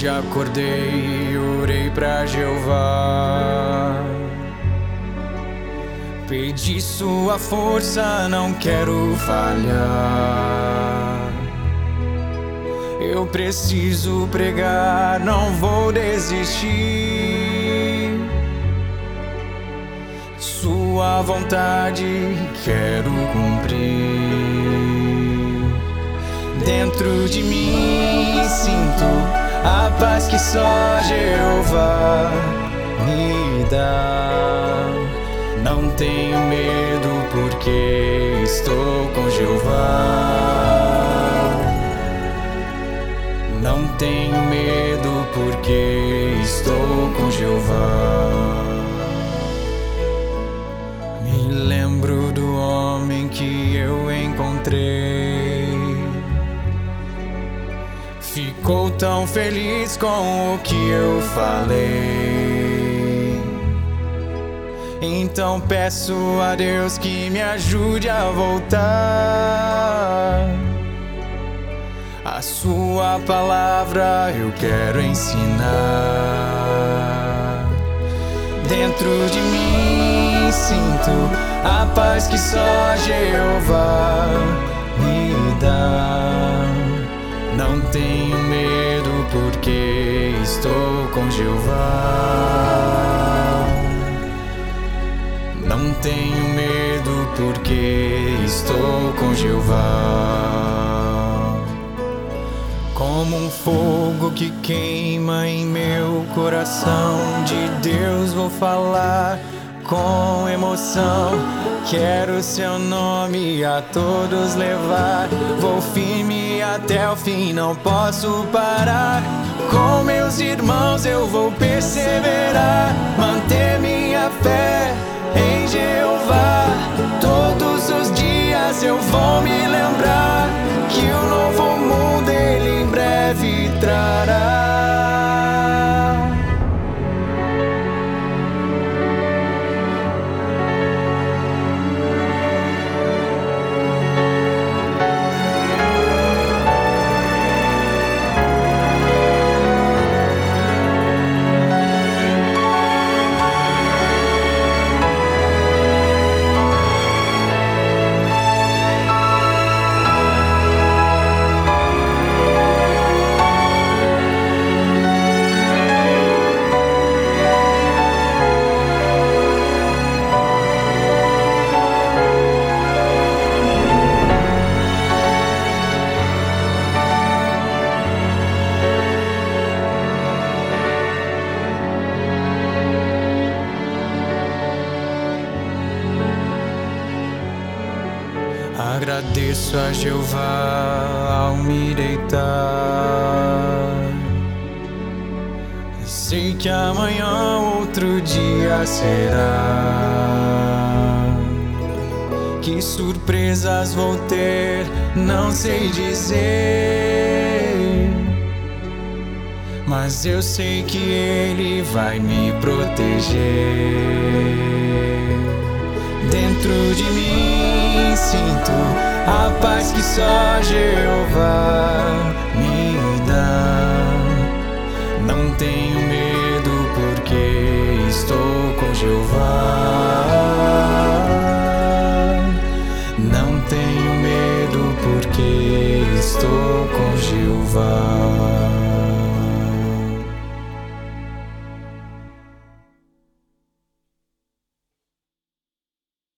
Hoje acordei e orei pra Jeová. Pedi sua força, não quero falhar. Eu preciso pregar, não vou desistir. Sua vontade quero cumprir. Dentro de mim sinto a paz que só Jeová me dá. Não tenho medo porque estou com Jeová. Não tenho medo porque estou com Jeová. Me lembro do homem que eu encontrei. Ficou tão feliz com o que eu falei. Então peço a Deus que me ajude a voltar. A sua palavra eu quero ensinar. Dentro de mim sinto a paz que só Jeová me dá. Não tenho medo porque estou com Jeová. Não tenho medo porque estou com Jeová. Como um fogo que queima em meu coração, de Deus vou falar com emoção. Quero seu nome a todos levar. Vou firme até o fim, não posso parar. Com meus irmãos eu vou perseverar. Manter minha fé em Jeová. Todos os dias eu vou me lembrar que o novo mundo Ele em breve trará. Agradeço a Jeová ao me deitar. Sei que amanhã outro dia será. Que surpresas vou ter, não sei dizer. Mas eu sei que Ele vai me proteger. Dentro de mim sinto a paz que só Jeová me dá. Não tenho medo porque estou com Jeová. Não tenho medo porque estou com Jeová.